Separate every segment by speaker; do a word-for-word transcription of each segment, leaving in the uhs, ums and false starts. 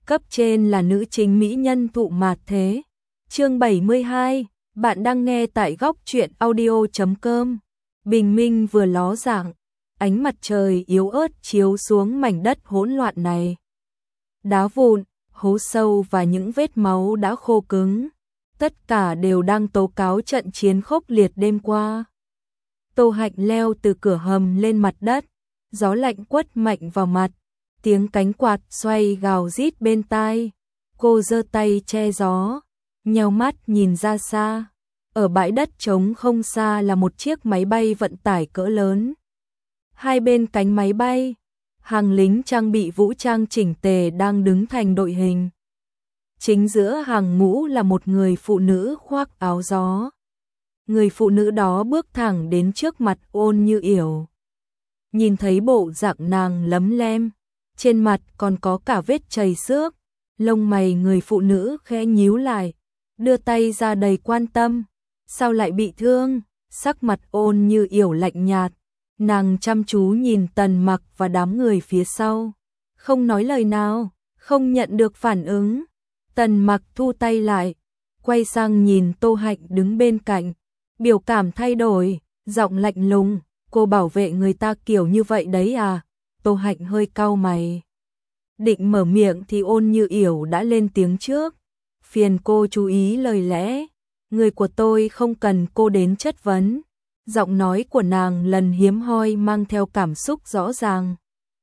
Speaker 1: cấp trên là nữ chính mỹ nhân Thụ Mạt Thế. Chương bảy mươi hai, bạn đang nghe tại góc truyện audio chấm com. Bình minh vừa ló dạng, ánh mặt trời yếu ớt chiếu xuống mảnh đất hỗn loạn này. Đá vụn, hố sâu và những vết máu đã khô cứng, tất cả đều đang tố cáo trận chiến khốc liệt đêm qua. Tô Hạnh leo từ cửa hầm lên mặt đất, gió lạnh quất mạnh vào mặt, tiếng cánh quạt xoay gào rít bên tai. Cô giơ tay che gió, nheo mắt nhìn ra xa. Ở bãi đất trống không xa là một chiếc máy bay vận tải cỡ lớn. Hai bên cánh máy bay, hàng lính trang bị vũ trang chỉnh tề đang đứng thành đội hình. Chính giữa hàng ngũ là một người phụ nữ khoác áo gió. Người phụ nữ đó bước thẳng đến trước mặt Ôn Như Yểu. Nhìn thấy bộ dạng nàng lấm lem, trên mặt còn có cả vết chảy xước, lông mày người phụ nữ khẽ nhíu lại, đưa tay ra đầy quan tâm. Sao lại bị thương? Sắc mặt Ôn Như Yểu lạnh nhạt, nàng chăm chú nhìn Tần Mặc và đám người phía sau, không nói lời nào, không nhận được phản ứng. Tần Mặc thu tay lại, quay sang nhìn Tô Hạnh đứng bên cạnh, biểu cảm thay đổi, giọng lạnh lùng, cô bảo vệ người ta kiểu như vậy đấy à? Tô Hạnh hơi cau mày, định mở miệng thì Ôn Như Yểu đã lên tiếng trước, phiền cô chú ý lời lẽ, người của tôi không cần cô đến chất vấn. Giọng nói của nàng lần hiếm hoi mang theo cảm xúc rõ ràng.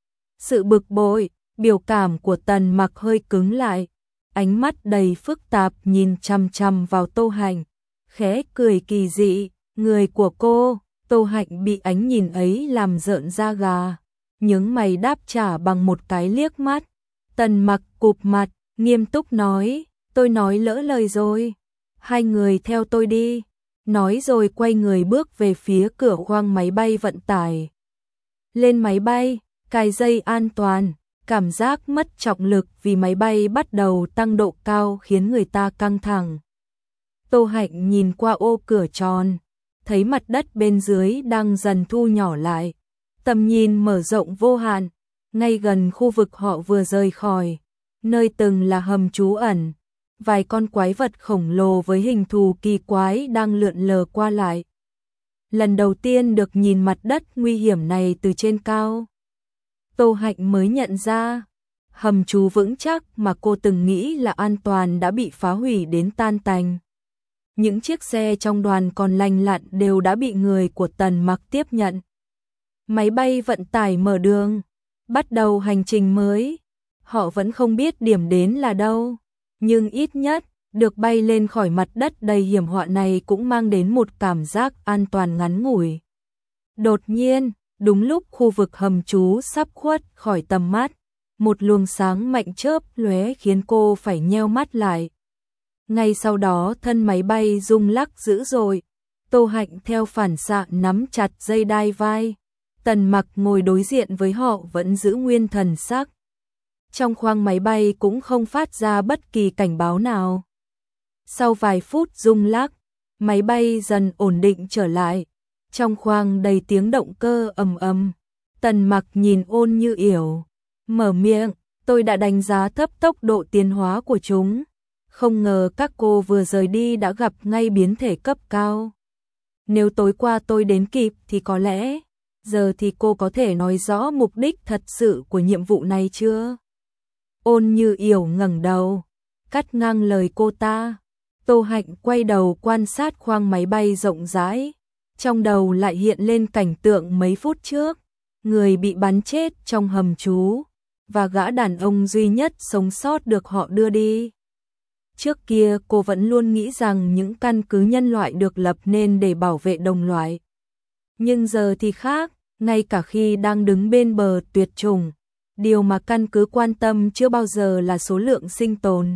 Speaker 1: Sự bực bội, biểu cảm của Tần Mặc hơi cứng lại, ánh mắt đầy phức tạp nhìn chằm chằm vào Tô Hạnh, khẽ cười kỳ dị, người của cô. Tô Hạnh bị ánh nhìn ấy làm rợn da gà, nhướng mày đáp trả bằng một cái liếc mắt. Tần Mặc cụp mặt, nghiêm túc nói, tôi nói lỡ lời rồi, hai người theo tôi đi. Nói rồi quay người bước về phía cửa khoang máy bay vận tải. Lên máy bay, cài dây an toàn, cảm giác mất trọng lực vì máy bay bắt đầu tăng độ cao khiến người ta căng thẳng. Tô Hạnh nhìn qua ô cửa tròn, thấy mặt đất bên dưới đang dần thu nhỏ lại, tầm nhìn mở rộng vô hạn, ngay gần khu vực họ vừa rời khỏi, nơi từng là hầm trú ẩn. Vài con quái vật khổng lồ với hình thù kỳ quái đang lượn lờ qua lại. Lần đầu tiên được nhìn mặt đất nguy hiểm này từ trên cao, Tô Hạnh mới nhận ra, hầm trú vững chắc mà cô từng nghĩ là an toàn đã bị phá hủy đến tan tành. Những chiếc xe trong đoàn còn lành lặn đều đã bị người của Tần Mặc tiếp nhận. Máy bay vận tải mở đường, bắt đầu hành trình mới. Họ vẫn không biết điểm đến là đâu, nhưng ít nhất, được bay lên khỏi mặt đất đầy hiểm họa này cũng mang đến một cảm giác an toàn ngắn ngủi. Đột nhiên, đúng lúc khu vực hầm trú sắp khuất khỏi tầm mắt, một luồng sáng mạnh chớp lóe khiến cô phải nheo mắt lại. Ngay sau đó thân máy bay rung lắc dữ dội, Tô Hạnh theo phản xạ nắm chặt dây đai vai. Tần Mặc ngồi đối diện với họ vẫn giữ nguyên thần sắc. Trong khoang máy bay cũng không phát ra bất kỳ cảnh báo nào. Sau vài phút rung lắc, máy bay dần ổn định trở lại. Trong khoang đầy tiếng động cơ ầm ầm. Tần Mặc nhìn Ôn Như Yểu, mở miệng, tôi đã đánh giá thấp tốc độ tiến hóa của chúng. Không ngờ các cô vừa rời đi đã gặp ngay biến thể cấp cao. Nếu tối qua tôi đến kịp thì có lẽ, giờ thì cô có thể nói rõ mục đích thật sự của nhiệm vụ này chưa? Ôn Như Yểu ngẩng đầu, cắt ngang lời cô ta. Tô Hạnh quay đầu quan sát khoang máy bay rộng rãi, trong đầu lại hiện lên cảnh tượng mấy phút trước, người bị bắn chết trong hầm trú, và gã đàn ông duy nhất sống sót được họ đưa đi. Trước kia cô vẫn luôn nghĩ rằng những căn cứ nhân loại được lập nên để bảo vệ đồng loại. Nhưng giờ thì khác, ngay cả khi đang đứng bên bờ tuyệt chủng, điều mà căn cứ quan tâm chưa bao giờ là số lượng sinh tồn,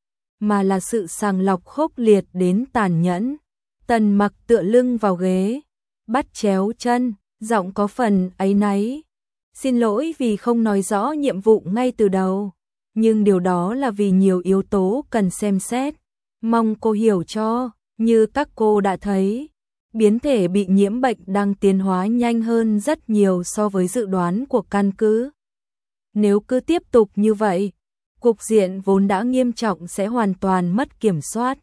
Speaker 1: mà là sự sàng lọc khốc liệt đến tàn nhẫn. Tần Mặc tựa lưng vào ghế, bắt chéo chân, giọng có phần áy náy. Xin lỗi vì không nói rõ nhiệm vụ ngay từ đầu, nhưng điều đó là vì nhiều yếu tố cần xem xét. Mong cô hiểu cho, như các cô đã thấy, biến thể bị nhiễm bệnh đang tiến hóa nhanh hơn rất nhiều so với dự đoán của căn cứ. Nếu cứ tiếp tục như vậy, cục diện vốn đã nghiêm trọng sẽ hoàn toàn mất kiểm soát.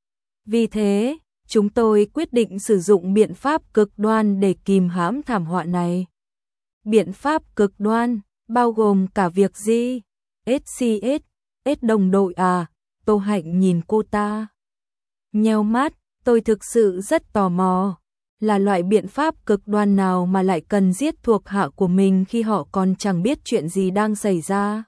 Speaker 1: Vì thế, chúng tôi quyết định sử dụng biện pháp cực đoan để kìm hãm thảm họa này. Biện pháp cực đoan, bao gồm cả việc gì? ét xê ét, S đồng đội à? Tô Hạnh nhìn cô ta. Nheo mắt, tôi thực sự rất tò mò. Là loại biện pháp cực đoan nào mà lại cần giết thuộc hạ của mình khi họ còn chẳng biết chuyện gì đang xảy ra?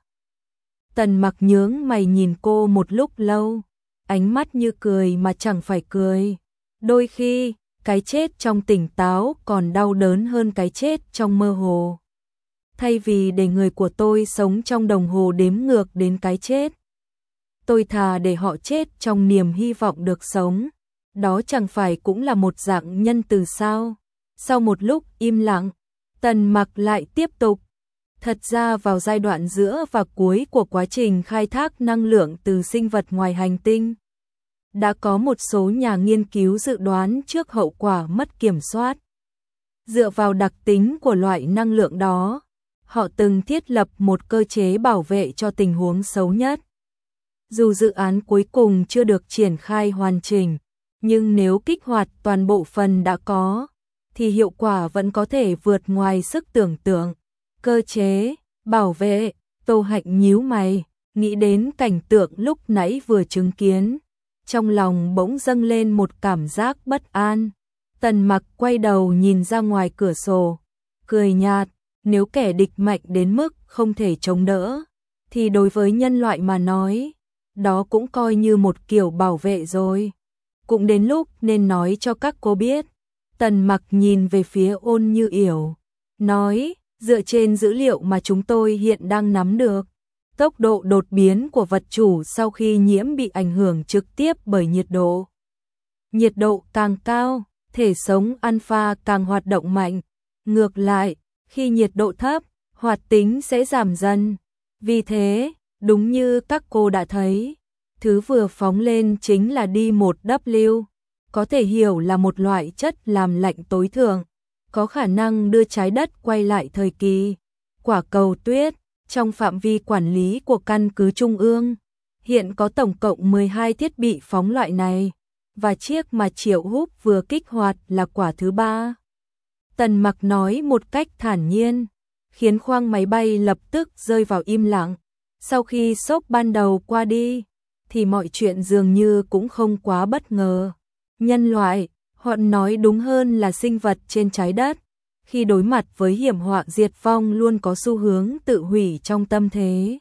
Speaker 1: Tần Mặc nhướng mày nhìn cô một lúc lâu, ánh mắt như cười mà chẳng phải cười. Đôi khi, cái chết trong tỉnh táo còn đau đớn hơn cái chết trong mơ hồ. Thay vì để người của tôi sống trong đồng hồ đếm ngược đến cái chết, tôi thà để họ chết trong niềm hy vọng được sống. Đó chẳng phải cũng là một dạng nhân từ sao? Sau một lúc im lặng, Tần Mặc lại tiếp tục. Thật ra vào giai đoạn giữa và cuối của quá trình khai thác năng lượng từ sinh vật ngoài hành tinh, đã có một số nhà nghiên cứu dự đoán trước hậu quả mất kiểm soát. Dựa vào đặc tính của loại năng lượng đó, họ từng thiết lập một cơ chế bảo vệ cho tình huống xấu nhất. Dù dự án cuối cùng chưa được triển khai hoàn chỉnh, nhưng nếu kích hoạt toàn bộ phần đã có, thì hiệu quả vẫn có thể vượt ngoài sức tưởng tượng. Cơ chế bảo vệ, Tô Hạnh nhíu mày, nghĩ đến cảnh tượng lúc nãy vừa chứng kiến. Trong lòng bỗng dâng lên một cảm giác bất an. Tần Mặc quay đầu nhìn ra ngoài cửa sổ, cười nhạt, nếu kẻ địch mạnh đến mức không thể chống đỡ, thì đối với nhân loại mà nói, đó cũng coi như một kiểu bảo vệ rồi. Cũng đến lúc nên nói cho các cô biết. Tần Mặc nhìn về phía Ôn Như Yểu, nói, dựa trên dữ liệu mà chúng tôi hiện đang nắm được, tốc độ đột biến của vật chủ sau khi nhiễm bị ảnh hưởng trực tiếp bởi nhiệt độ. Nhiệt độ càng cao, thể sống alpha càng hoạt động mạnh. Ngược lại, khi nhiệt độ thấp, hoạt tính sẽ giảm dần. Vì thế, đúng như các cô đã thấy, thứ vừa phóng lên chính là D một W, có thể hiểu là một loại chất làm lạnh tối thượng, có khả năng đưa trái đất quay lại thời kỳ quả cầu tuyết. Trong phạm vi quản lý của căn cứ Trung ương, hiện có tổng cộng mười hai thiết bị phóng loại này, và chiếc mà Triệu Húc vừa kích hoạt là quả thứ ba. Tần Mặc nói một cách thản nhiên, khiến khoang máy bay lập tức rơi vào im lặng. Sau khi sốc ban đầu qua đi, thì mọi chuyện dường như cũng không quá bất ngờ. Nhân loại, hoặc nói đúng hơn là sinh vật trên trái đất, khi đối mặt với hiểm họa diệt vong luôn có xu hướng tự hủy trong tâm thế.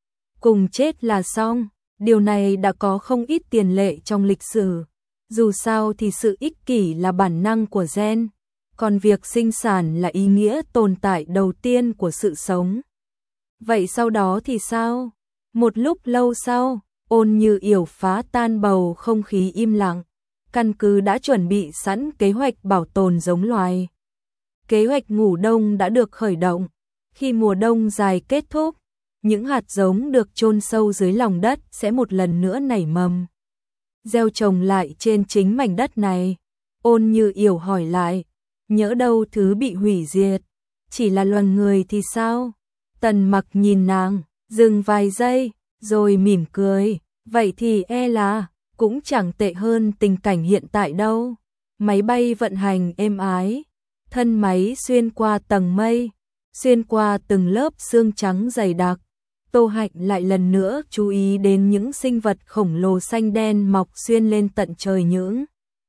Speaker 1: Cùng chết là xong, điều này đã có không ít tiền lệ trong lịch sử. Dù sao thì sự ích kỷ là bản năng của gen, còn việc sinh sản là ý nghĩa tồn tại đầu tiên của sự sống. Vậy sau đó thì sao? Một lúc lâu sau, Ôn Như Yểu phá tan bầu không khí im lặng. Căn cứ đã chuẩn bị sẵn kế hoạch bảo tồn giống loài. Kế hoạch ngủ đông đã được khởi động. Khi mùa đông dài kết thúc, những hạt giống được chôn sâu dưới lòng đất sẽ một lần nữa nảy mầm, gieo trồng lại trên chính mảnh đất này. Ôn Như Yểu hỏi lại, nhỡ đâu thứ bị hủy diệt chỉ là loài người thì sao? Tần Mặc nhìn nàng, dừng vài giây, rồi mỉm cười, vậy thì e là cũng chẳng tệ hơn tình cảnh hiện tại đâu. Máy bay vận hành êm ái, thân máy xuyên qua tầng mây, xuyên qua từng lớp sương trắng dày đặc. Tô Hạnh lại lần nữa chú ý đến những sinh vật khổng lồ xanh đen mọc xuyên lên tận trời, những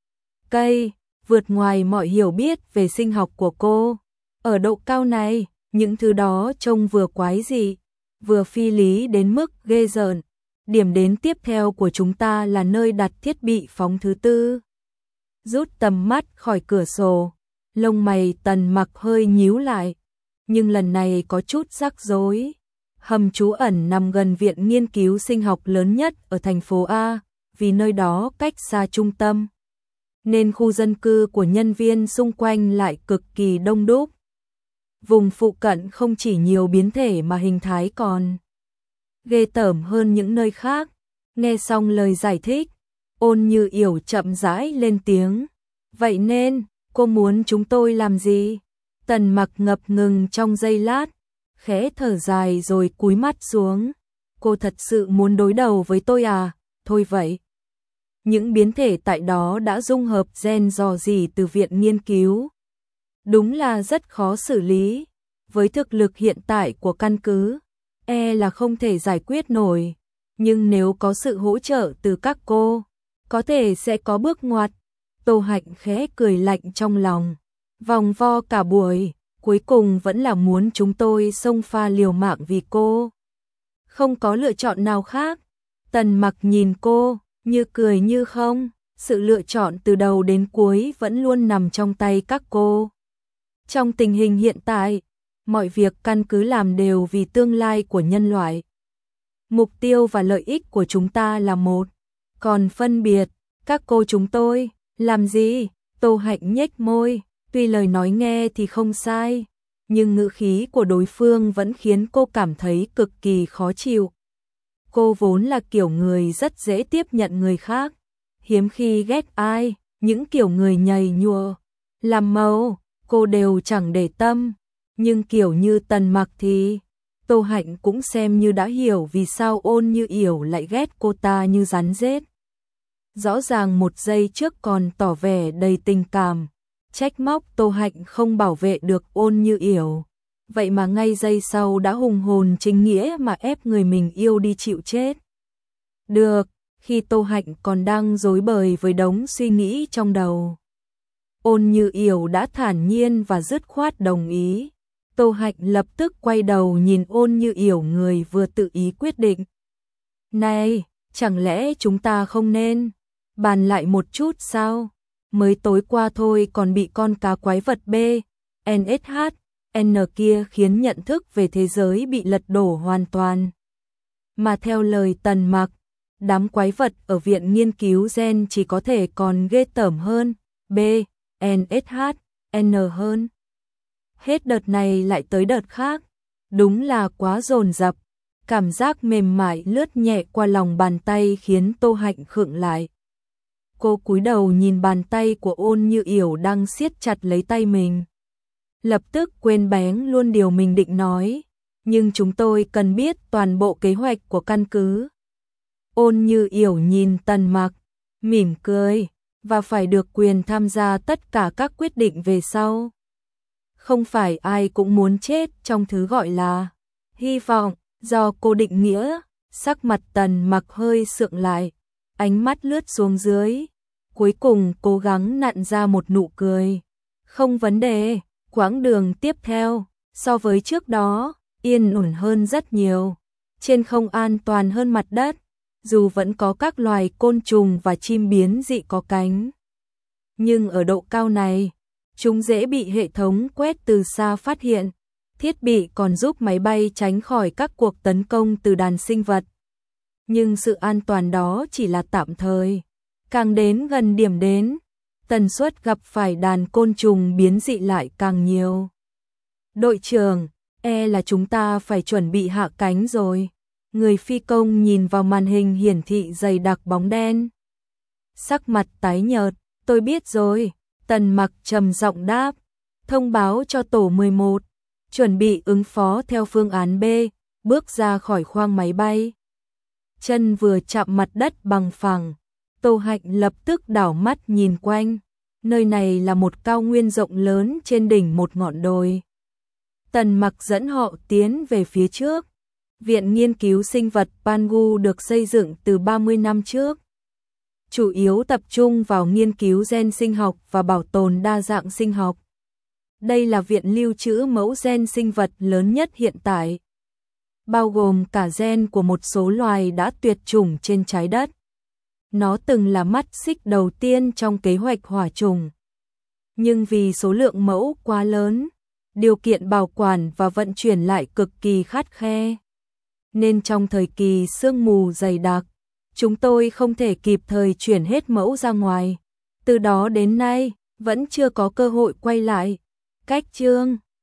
Speaker 1: cây vượt ngoài mọi hiểu biết về sinh học của cô. Ở độ cao này, những thứ đó trông vừa quái dị, vừa phi lý đến mức ghê rợn. Điểm đến tiếp theo của chúng ta là nơi đặt thiết bị phóng thứ tư. Rút tầm mắt khỏi cửa sổ, lông mày Tần Mặc hơi nhíu lại, nhưng lần này có chút rắc rối. Hầm trú ẩn nằm gần viện nghiên cứu sinh học lớn nhất ở thành phố A, vì nơi đó cách xa trung tâm, nên khu dân cư của nhân viên xung quanh lại cực kỳ đông đúc. Vùng phụ cận không chỉ nhiều biến thể mà hình thái còn ghê tởm hơn những nơi khác. Nghe xong lời giải thích, Ôn Như Yểu chậm rãi lên tiếng, vậy nên, cô muốn chúng tôi làm gì? Tần Mặc ngập ngừng trong giây lát, khẽ thở dài rồi cúi mắt xuống. cô thật sự muốn đối đầu với tôi à? Thôi vậy. Những biến thể tại đó đã dung hợp gen dò dỉ từ viện nghiên cứu. Đúng là rất khó xử lý. Với thực lực hiện tại của căn cứ, e là không thể giải quyết nổi. Nhưng nếu có sự hỗ trợ từ các cô, có thể sẽ có bước ngoặt. Tô Hạnh khẽ cười lạnh trong lòng. Vòng vo cả buổi, cuối cùng vẫn là muốn chúng tôi xông pha liều mạng vì cô. Không có lựa chọn nào khác. Tần Mặc nhìn cô, như cười như không. Sự lựa chọn từ đầu đến cuối vẫn luôn nằm trong tay các cô. Trong tình hình hiện tại, mọi việc căn cứ làm đều vì tương lai của nhân loại. Mục tiêu và lợi ích của chúng ta là một. Còn phân biệt, các cô chúng tôi, làm gì? Tô Hạnh nhếch môi, tuy lời nói nghe thì không sai, nhưng ngữ khí của đối phương vẫn khiến cô cảm thấy cực kỳ khó chịu. Cô vốn là kiểu người rất dễ tiếp nhận người khác, hiếm khi ghét ai, những kiểu người nhầy nhụa, làm màu, cô đều chẳng để tâm, nhưng kiểu như Tần Mặc thì Tô Hạnh cũng xem như đã hiểu vì sao Ôn Như Yểu lại ghét cô ta như rắn rết. Rõ ràng một giây trước còn tỏ vẻ đầy tình cảm, trách móc Tô Hạnh không bảo vệ được Ôn Như Yểu. Vậy mà ngay giây sau đã hùng hồn chính nghĩa mà ép người mình yêu đi chịu chết. Được, khi Tô Hạnh còn đang rối bời với đống suy nghĩ trong đầu, Ôn Như Yểu đã thản nhiên và dứt khoát đồng ý. Tô Hạnh lập tức quay đầu nhìn Ôn Như Yểu, người vừa tự ý quyết định. Này, chẳng lẽ chúng ta không nên bàn lại một chút sao? Mới tối qua thôi còn bị con cá quái vật B, en ét hát, N kia khiến nhận thức về thế giới bị lật đổ hoàn toàn. Mà theo lời Tần Mặc, đám quái vật ở viện nghiên cứu gen chỉ có thể còn ghê tởm hơn, B, en ét hát, N hơn. Hết đợt này lại tới đợt khác, đúng là quá dồn dập. Cảm giác mềm mại lướt nhẹ qua lòng bàn tay khiến Tô Hạnh khựng lại. Cô cúi đầu nhìn bàn tay của Ôn Như Yểu đang siết chặt lấy tay mình. Lập tức quên bén luôn điều mình định nói, nhưng chúng tôi cần biết toàn bộ kế hoạch của căn cứ. Ôn Như Yểu nhìn Tần Mặc, mỉm cười, và phải được quyền tham gia tất cả các quyết định về sau. Không phải ai cũng muốn chết trong thứ gọi là hy vọng, do cô định nghĩa. Sắc mặt Tần Mặc hơi sượng lại, ánh mắt lướt xuống dưới, cuối cùng cố gắng nặn ra một nụ cười. Không vấn đề, quãng đường tiếp theo, so với trước đó, yên ổn hơn rất nhiều. Trên không an toàn hơn mặt đất, dù vẫn có các loài côn trùng và chim biến dị có cánh. Nhưng ở độ cao này, chúng dễ bị hệ thống quét từ xa phát hiện. Thiết bị còn giúp máy bay tránh khỏi các cuộc tấn công từ đàn sinh vật. Nhưng sự an toàn đó chỉ là tạm thời. Càng đến gần điểm đến, tần suất gặp phải đàn côn trùng biến dị lại càng nhiều. Đội trưởng, e là chúng ta phải chuẩn bị hạ cánh rồi. Người phi công nhìn vào màn hình hiển thị dày đặc bóng đen. Sắc mặt tái nhợt, tôi biết rồi. Tần Mặc trầm giọng đáp, thông báo cho tổ mười một, chuẩn bị ứng phó theo phương án B, bước ra khỏi khoang máy bay. Chân vừa chạm mặt đất bằng phẳng, Tô Hạnh lập tức đảo mắt nhìn quanh. Nơi này là một cao nguyên rộng lớn trên đỉnh một ngọn đồi. Tần Mặc dẫn họ tiến về phía trước. Viện nghiên cứu sinh vật Pangu được xây dựng từ ba mươi năm trước. Chủ yếu tập trung vào nghiên cứu gen sinh học và bảo tồn đa dạng sinh học. Đây là viện lưu trữ mẫu gen sinh vật lớn nhất hiện tại, bao gồm cả gen của một số loài đã tuyệt chủng trên trái đất. Nó từng là mắt xích đầu tiên trong kế hoạch hỏa trùng. Nhưng vì số lượng mẫu quá lớn, điều kiện bảo quản và vận chuyển lại cực kỳ khắt khe, nên trong thời kỳ sương mù dày đặc, chúng tôi không thể kịp thời chuyển hết mẫu ra ngoài. Từ đó đến nay, vẫn chưa có cơ hội quay lại. Cách chương